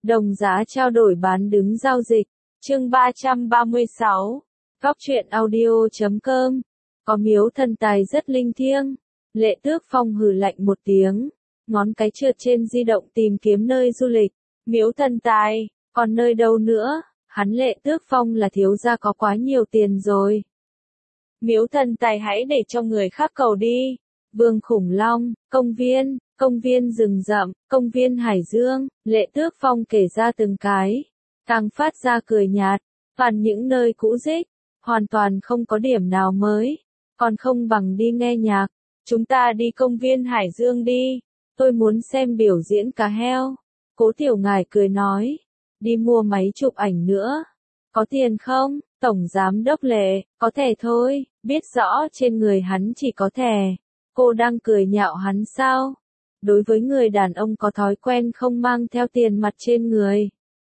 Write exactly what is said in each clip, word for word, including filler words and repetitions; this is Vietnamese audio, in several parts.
Đồng giá trao đổi bán đứng giao dịch. Chương ba trăm ba mươi sáu. Góc truyện audio chấm com. Có miếu thần tài rất linh thiêng. Lệ Tước Phong hừ lạnh một tiếng, ngón cái trượt trên di động tìm kiếm nơi du lịch. Miếu thần tài, còn nơi đâu nữa? Hắn Lệ Tước Phong là thiếu gia có quá nhiều tiền rồi. Miếu thần tài hãy để cho người khác cầu đi. Vương Khủng Long, công viên, công viên rừng rậm, công viên Hải Dương, Lệ Tước Phong kể ra từng cái. Càng phát ra cười nhạt, toàn những nơi cũ rích, hoàn toàn không có điểm nào mới, còn không bằng đi nghe nhạc. Chúng ta đi công viên Hải Dương đi, tôi muốn xem biểu diễn cá heo. Cố Tiểu Ngải cười nói, đi mua máy chụp ảnh nữa. Có tiền không? Tổng giám đốc Lệ, có thẻ thôi, biết rõ trên người hắn chỉ có thẻ. Cô đang cười nhạo hắn sao? Đối với người đàn ông có thói quen không mang theo tiền mặt trên người.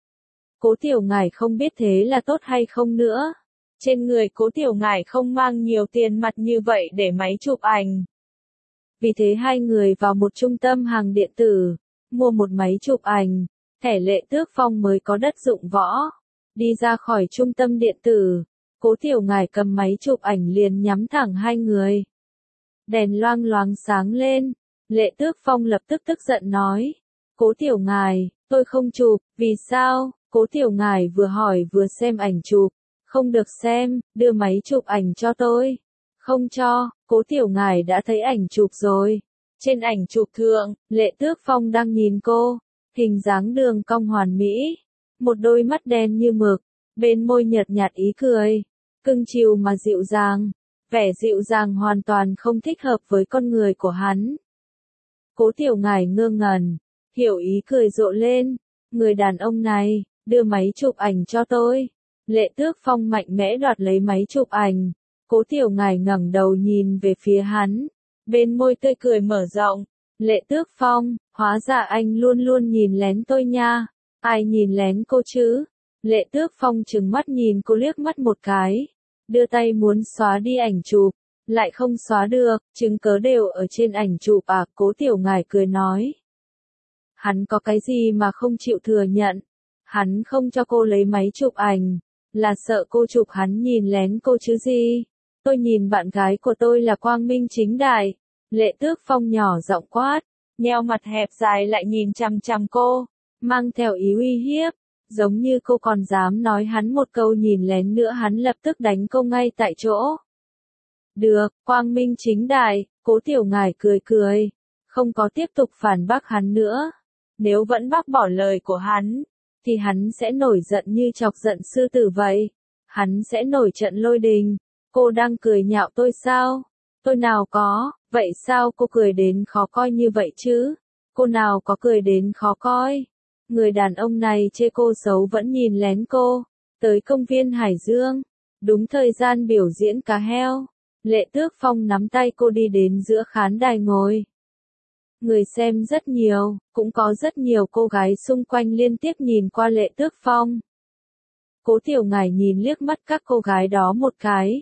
Cố Tiểu Ngải không biết thế là tốt hay không nữa. Trên người Cố Tiểu Ngải không mang nhiều tiền mặt như vậy để máy chụp ảnh. Vì thế hai người vào một trung tâm hàng điện tử, mua một máy chụp ảnh, thẻ Lệ Tước Phong mới có đất dụng võ. Đi ra khỏi trung tâm điện tử, Cố Tiểu Ngải cầm máy chụp ảnh liền nhắm thẳng hai người. Đèn loang loáng sáng lên, Lệ Tước Phong lập tức tức giận nói, Cố Tiểu Ngải, tôi không chụp, vì sao? Cố Tiểu Ngải vừa hỏi vừa xem ảnh chụp, không được xem, đưa máy chụp ảnh cho tôi. Không cho, Cố Tiểu Ngải đã thấy ảnh chụp rồi. Trên ảnh chụp thượng, Lệ Tước Phong đang nhìn cô, hình dáng đường cong hoàn mỹ, một đôi mắt đen như mực, bên môi nhợt nhạt ý cười, cưng chiều mà dịu dàng, vẻ dịu dàng hoàn toàn không thích hợp với con người của hắn. Cố Tiểu Ngải ngơ ngẩn, hiểu ý cười rộ lên, người đàn ông này, đưa máy chụp ảnh cho tôi. Lệ Tước Phong mạnh mẽ đoạt lấy máy chụp ảnh. Cố Tiểu Ngải ngẩng đầu nhìn về phía hắn, bên môi tươi cười mở rộng. Lệ Tước Phong, hóa ra anh luôn luôn nhìn lén tôi nha. Ai nhìn lén cô chứ? Lệ Tước Phong trừng mắt nhìn cô liếc mắt một cái, đưa tay muốn xóa đi ảnh chụp, lại không xóa được, chứng cớ đều ở trên ảnh chụp à? Cố Tiểu Ngải cười nói. Hắn có cái gì mà không chịu thừa nhận? Hắn không cho cô lấy máy chụp ảnh, là sợ cô chụp hắn nhìn lén cô chứ gì? Tôi nhìn bạn gái của tôi là quang minh chính đại. Lệ Tước Phong nhỏ giọng quát, nheo mặt hẹp dài lại nhìn chằm chằm cô, mang theo ý uy hiếp, giống như cô còn dám nói hắn một câu nhìn lén nữa hắn lập tức đánh cô ngay tại chỗ. Được, quang minh chính đại, Cố Tiểu Ngải cười cười, không có tiếp tục phản bác hắn nữa. Nếu vẫn bác bỏ lời của hắn, thì hắn sẽ nổi giận như chọc giận sư tử vậy. Hắn sẽ nổi trận lôi đình. Cô đang cười nhạo tôi sao? Tôi nào có, vậy sao cô cười đến khó coi như vậy chứ? Cô nào có cười đến khó coi? Người đàn ông này chê cô xấu vẫn nhìn lén cô. Tới công viên Hải Dương, đúng thời gian biểu diễn cá heo. Lệ Tước Phong nắm tay cô đi đến giữa khán đài ngồi. Người xem rất nhiều, cũng có rất nhiều cô gái xung quanh liên tiếp nhìn qua Lệ Tước Phong. Cố Tiểu Ngải nhìn liếc mắt các cô gái đó một cái.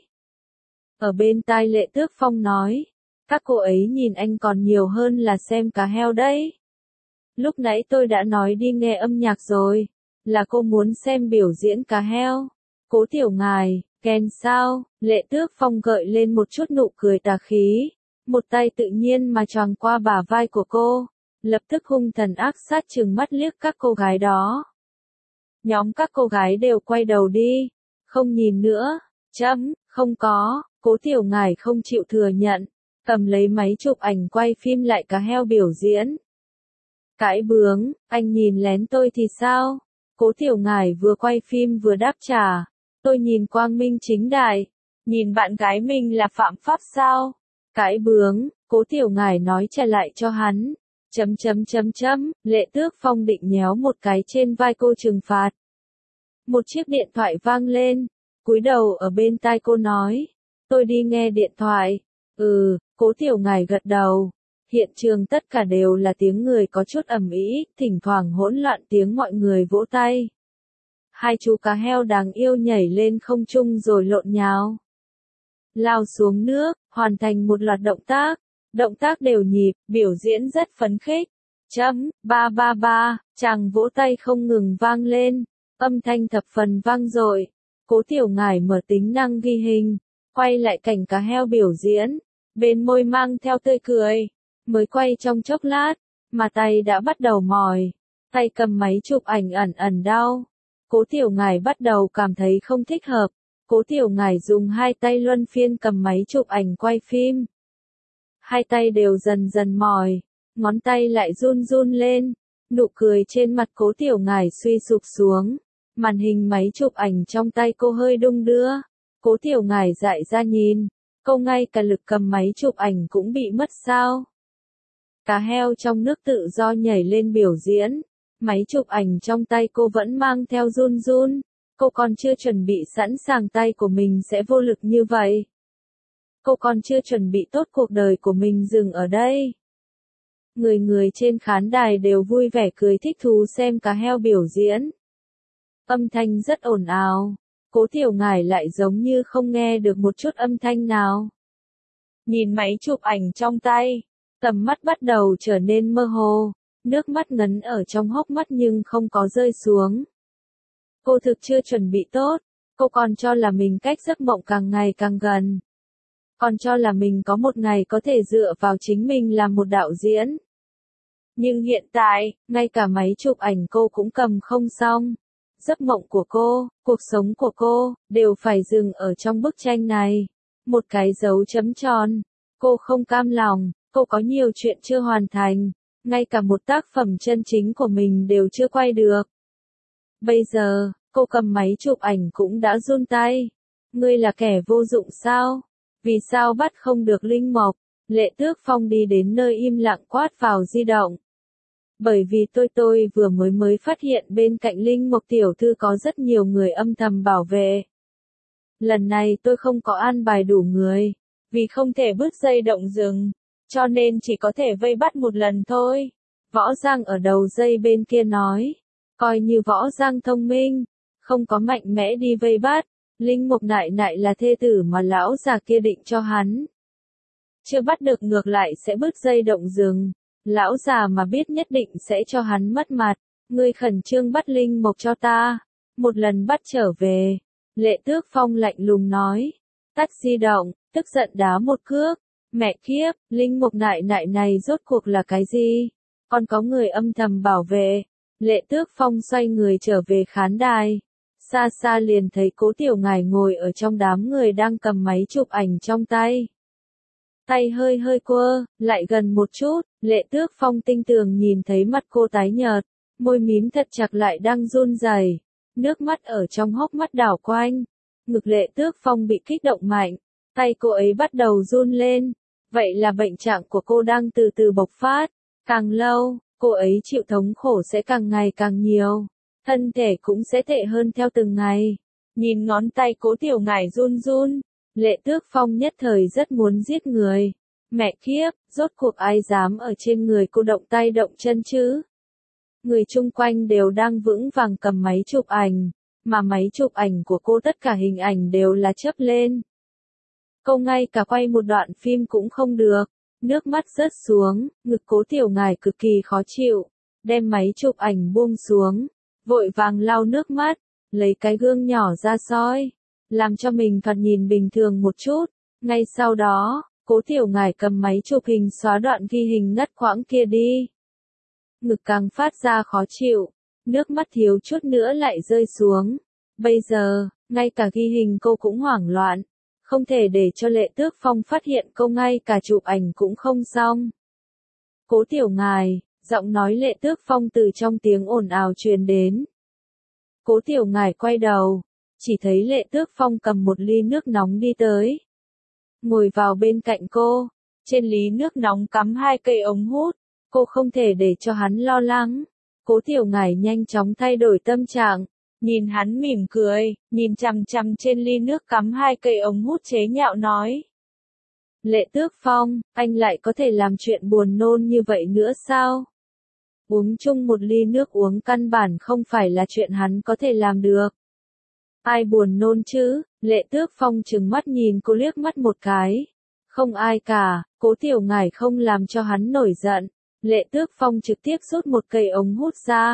Ở bên tai Lệ Tước Phong nói, các cô ấy nhìn anh còn nhiều hơn là xem cá heo đấy. Lúc nãy tôi đã nói đi nghe âm nhạc rồi, là cô muốn xem biểu diễn cá heo. Cố Tiểu Ngải, kèn sao? Lệ Tước Phong gợi lên một chút nụ cười tà khí. Một tay tự nhiên mà choàng qua bả vai của cô, lập tức hung thần ác sát trừng mắt liếc các cô gái đó. Nhóm các cô gái đều quay đầu đi, không nhìn nữa. Chấm, không có, Cố Tiểu Ngải không chịu thừa nhận, cầm lấy máy chụp ảnh quay phim lại cá heo biểu diễn. Cãi bướng, anh nhìn lén tôi thì sao? Cố Tiểu Ngải vừa quay phim vừa đáp trả, tôi nhìn quang minh chính đại, nhìn bạn gái mình là phạm pháp sao? Cãi bướng, Cố Tiểu Ngải nói trả lại cho hắn. Chấm chấm chấm chấm, Lệ Tước Phong định nhéo một cái trên vai cô trừng phạt. Một chiếc điện thoại vang lên, cúi đầu ở bên tai cô nói, tôi đi nghe điện thoại. Ừ, Cố Tiểu Ngải gật đầu. Hiện trường tất cả đều là tiếng người có chút ầm ĩ, thỉnh thoảng hỗn loạn tiếng mọi người vỗ tay. Hai chú cá heo đáng yêu nhảy lên không trung rồi lộn nhào. Lao xuống nước, hoàn thành một loạt động tác. Động tác đều nhịp, biểu diễn rất phấn khích. Chấm, ba ba ba, Chàng vỗ tay không ngừng vang lên, âm thanh thập phần vang dội. Cố Tiểu Ngải mở tính năng ghi hình, quay lại cảnh cá heo biểu diễn, bên môi mang theo tươi cười. Mới quay trong chốc lát, mà tay đã bắt đầu mỏi, tay cầm máy chụp ảnh ẩn ẩn đau. Cố Tiểu Ngải bắt đầu cảm thấy không thích hợp. Cố Tiểu Ngải dùng hai tay luân phiên cầm máy chụp ảnh quay phim. Hai tay đều dần dần mỏi, ngón tay lại run run lên, nụ cười trên mặt Cố Tiểu Ngải suy sụp xuống. Màn hình máy chụp ảnh trong tay cô hơi đung đưa. Cố Tiểu Ngải dại ra nhìn, cô ngay cả lực cầm máy chụp ảnh cũng bị mất sao. Cá heo trong nước tự do nhảy lên biểu diễn, máy chụp ảnh trong tay cô vẫn mang theo run run. Cô còn chưa chuẩn bị sẵn sàng tay của mình sẽ vô lực như vậy. Cô còn chưa chuẩn bị tốt cuộc đời của mình dừng ở đây. Người người trên khán đài đều vui vẻ cười thích thú xem cá heo biểu diễn. Âm thanh rất ồn ào, Cố Tiểu Ngải lại giống như không nghe được một chút âm thanh nào. Nhìn máy chụp ảnh trong tay, tầm mắt bắt đầu trở nên mơ hồ, nước mắt ngấn ở trong hốc mắt nhưng không có rơi xuống. Cô thực chưa chuẩn bị tốt, cô còn cho là mình cách giấc mộng càng ngày càng gần. Còn cho là mình có một ngày có thể dựa vào chính mình làm một đạo diễn. Nhưng hiện tại, ngay cả máy chụp ảnh cô cũng cầm không xong. Giấc mộng của cô, cuộc sống của cô, đều phải dừng ở trong bức tranh này. Một cái dấu chấm tròn. Cô không cam lòng, cô có nhiều chuyện chưa hoàn thành. Ngay cả một tác phẩm chân chính của mình đều chưa quay được. Bây giờ, cô cầm máy chụp ảnh cũng đã run tay. Ngươi là kẻ vô dụng sao? Vì sao bắt không được Linh Mộc? Lệ Tước Phong đi đến nơi im lặng quát vào di động. Bởi vì tôi tôi vừa mới mới phát hiện bên cạnh Linh Mộc tiểu thư có rất nhiều người âm thầm bảo vệ. Lần này tôi không có an bài đủ người, vì không thể bứt dây động rừng, cho nên chỉ có thể vây bắt một lần thôi. Võ Giang ở đầu dây bên kia nói, coi như Võ Giang thông minh, không có mạnh mẽ đi vây bắt, Linh Mộc nại nại là thê tử mà lão già kia định cho hắn. Chưa bắt được ngược lại sẽ bứt dây động rừng. Lão già mà biết nhất định sẽ cho hắn mất mặt. Ngươi khẩn trương bắt Linh Mộc cho ta. Một lần bắt trở về. Lệ Tước Phong lạnh lùng nói. Tắt di động, tức giận đá một cước. Mẹ kiếp, Linh Mộc nại nại này rốt cuộc là cái gì? Còn có người âm thầm bảo vệ. Lệ Tước Phong xoay người trở về khán đài. Xa xa liền thấy Cố Tiểu Ngải ngồi ở trong đám người đang cầm máy chụp ảnh trong tay. Tay hơi hơi quơ, lại gần một chút, Lệ Tước Phong tinh tường nhìn thấy mặt cô tái nhợt, môi mím thật chặt lại đang run rẩy, nước mắt ở trong hốc mắt đảo quanh. Ngực Lệ Tước Phong bị kích động mạnh, tay cô ấy bắt đầu run lên, vậy là bệnh trạng của cô đang từ từ bộc phát, càng lâu, cô ấy chịu thống khổ sẽ càng ngày càng nhiều, thân thể cũng sẽ tệ hơn theo từng ngày. Nhìn ngón tay Cố Tiểu Ngải run run, Lệ Tước Phong nhất thời rất muốn giết người. Mẹ kiếp, rốt cuộc ai dám ở trên người cô động tay động chân chứ? Người chung quanh đều đang vững vàng cầm máy chụp ảnh, mà máy chụp ảnh của cô tất cả hình ảnh đều là chớp lên. Cô ngay cả quay một đoạn phim cũng không được, nước mắt rớt xuống, ngực Cố Tiểu Ngải cực kỳ khó chịu, đem máy chụp ảnh buông xuống, vội vàng lau nước mắt, lấy cái gương nhỏ ra soi, làm cho mình thoạt nhìn bình thường một chút. Ngay sau đó, Cố Tiểu Ngải cầm máy chụp hình xóa đoạn ghi hình ngắt quãng kia đi. Ngực càng phát ra khó chịu, nước mắt thiếu chút nữa lại rơi xuống. Bây giờ, ngay cả ghi hình cô cũng hoảng loạn, không thể để cho Lệ Tước Phong phát hiện cô ngay cả chụp ảnh cũng không xong. Cố Tiểu Ngải, giọng nói Lệ Tước Phong từ trong tiếng ồn ào truyền đến. Cố Tiểu Ngải quay đầu, chỉ thấy Lệ Tước Phong cầm một ly nước nóng đi tới. Ngồi vào bên cạnh cô, trên ly nước nóng cắm hai cây ống hút, cô không thể để cho hắn lo lắng. Cố Tiểu Ngải nhanh chóng thay đổi tâm trạng, nhìn hắn mỉm cười, nhìn chằm chằm trên ly nước cắm hai cây ống hút chế nhạo nói. Lệ Tước Phong, anh lại có thể làm chuyện buồn nôn như vậy nữa sao? Uống chung một ly nước uống căn bản không phải là chuyện hắn có thể làm được. Ai buồn nôn chứ? Lệ Tước Phong trừng mắt nhìn cô liếc mắt một cái. Không ai cả, Cố Tiểu Ngải không làm cho hắn nổi giận. Lệ Tước Phong trực tiếp rút một cây ống hút ra,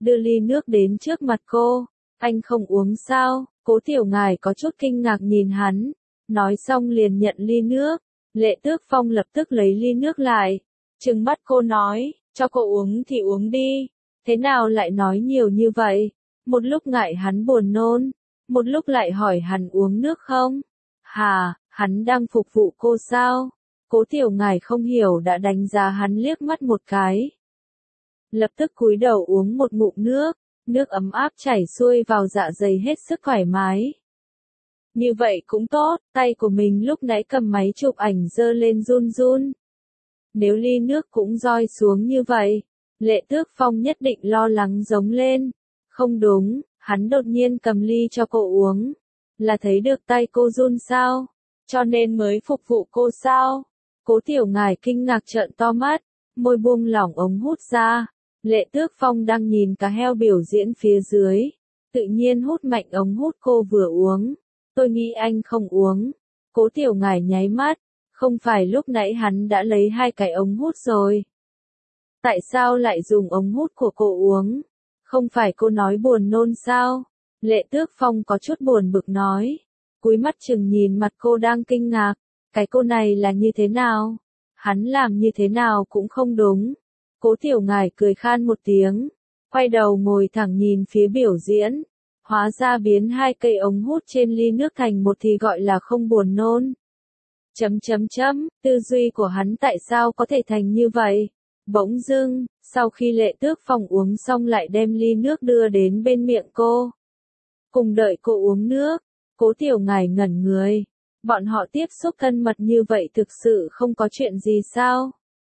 đưa ly nước đến trước mặt cô. Anh không uống sao? Cố Tiểu Ngải có chút kinh ngạc nhìn hắn, nói xong liền nhận ly nước. Lệ Tước Phong lập tức lấy ly nước lại, trừng mắt cô nói, cho cô uống thì uống đi, thế nào lại nói nhiều như vậy? Một lúc ngại hắn buồn nôn, một lúc lại hỏi hắn uống nước không? Hà, hắn đang phục vụ cô sao? Cố Tiểu Ngải không hiểu đã đánh giá hắn liếc mắt một cái. Lập tức cúi đầu uống một ngụm nước, nước ấm áp chảy xuôi vào dạ dày hết sức thoải mái. Như vậy cũng tốt, tay của mình lúc nãy cầm máy chụp ảnh giơ lên run run. Nếu ly nước cũng roi xuống như vậy, Lệ Tước Phong nhất định lo lắng giống lên. Không đúng, hắn đột nhiên cầm ly cho cô uống. Là thấy được tay cô run sao? Cho nên mới phục vụ cô sao? Cố Tiểu Ngải kinh ngạc trợn to mắt, môi buông lỏng ống hút ra. Lệ Tước Phong đang nhìn cá heo biểu diễn phía dưới, tự nhiên hút mạnh ống hút cô vừa uống. Tôi nghĩ anh không uống. Cố Tiểu Ngải nháy mắt, không phải lúc nãy hắn đã lấy hai cái ống hút rồi. Tại sao lại dùng ống hút của cô uống? Không phải cô nói buồn nôn sao? Lệ Tước Phong có chút buồn bực nói, cúi mắt chừng nhìn mặt cô đang kinh ngạc, cái cô này là như thế nào? Hắn làm như thế nào cũng không đúng. Cố Tiểu Ngải cười khan một tiếng, quay đầu ngồi thẳng nhìn phía biểu diễn. Hóa ra biến hai cây ống hút trên ly nước thành một thì gọi là không buồn nôn. Chấm chấm chấm, tư duy của hắn tại sao có thể thành như vậy? Bỗng dưng, sau khi Lệ Tước Phong uống xong lại đem ly nước đưa đến bên miệng cô. Cùng đợi cô uống nước, Cố Tiểu Ngải ngẩn người. Bọn họ tiếp xúc thân mật như vậy thực sự không có chuyện gì sao?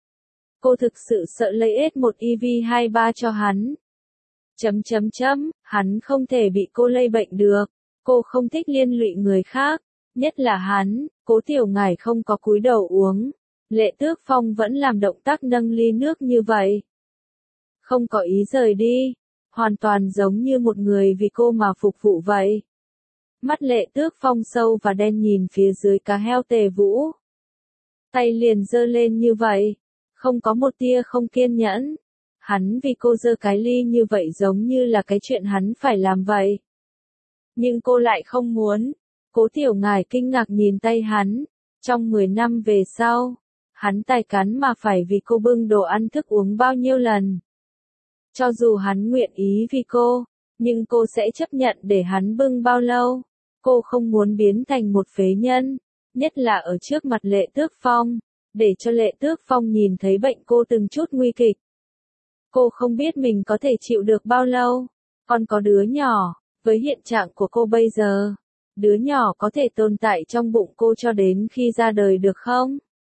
Cô thực sự sợ lây ết một E V hai ba cho hắn. Chấm chấm chấm, hắn không thể bị cô lây bệnh được. Cô không thích liên lụy người khác, nhất là hắn. Cố Tiểu Ngải không có cúi đầu uống. Lệ Tước Phong vẫn làm động tác nâng ly nước như vậy. Không có ý rời đi, hoàn toàn giống như một người vì cô mà phục vụ vậy. Mắt Lệ Tước Phong sâu và đen nhìn phía dưới cá heo Tề Vũ. Tay liền giơ lên như vậy, không có một tia không kiên nhẫn. Hắn vì cô giơ cái ly như vậy giống như là cái chuyện hắn phải làm vậy. Nhưng cô lại không muốn. Cố Tiểu Ngải kinh ngạc nhìn tay hắn. Trong mười năm về sau, hắn tài cán mà phải vì cô bưng đồ ăn thức uống bao nhiêu lần. Cho dù hắn nguyện ý vì cô, nhưng cô sẽ chấp nhận để hắn bưng bao lâu. Cô không muốn biến thành một phế nhân, nhất là ở trước mặt Lệ Tước Phong, để cho Lệ Tước Phong nhìn thấy bệnh cô từng chút nguy kịch. Cô không biết mình có thể chịu được bao lâu. Còn có đứa nhỏ, với hiện trạng của cô bây giờ, đứa nhỏ có thể tồn tại trong bụng cô cho đến khi ra đời được không?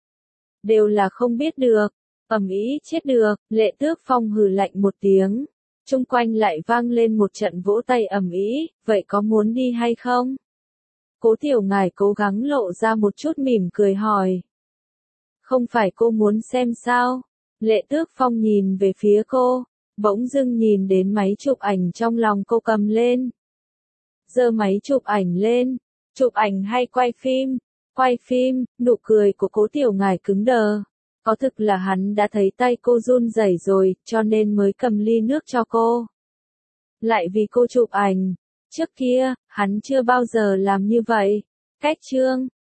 Đều là không biết được. Ầm ĩ chết được. Lệ Tước Phong hừ lạnh một tiếng. Chung quanh lại vang lên một trận vỗ tay ầm ĩ. Vậy có muốn đi hay không? Cố Tiểu Ngải cố gắng lộ ra một chút mỉm cười hỏi. Không phải cô muốn xem sao? Lệ Tước Phong nhìn về phía cô, bỗng dưng nhìn đến máy chụp ảnh trong lòng cô cầm lên. Giơ máy chụp ảnh lên, chụp ảnh hay quay phim? Quay phim. Nụ cười của Cố Tiểu Ngải cứng đờ. Có thực là hắn đã thấy tay cô run rẩy rồi, cho nên mới cầm ly nước cho cô. Lại vì cô chụp ảnh. Trước kia, hắn chưa bao giờ làm như vậy. Cách chương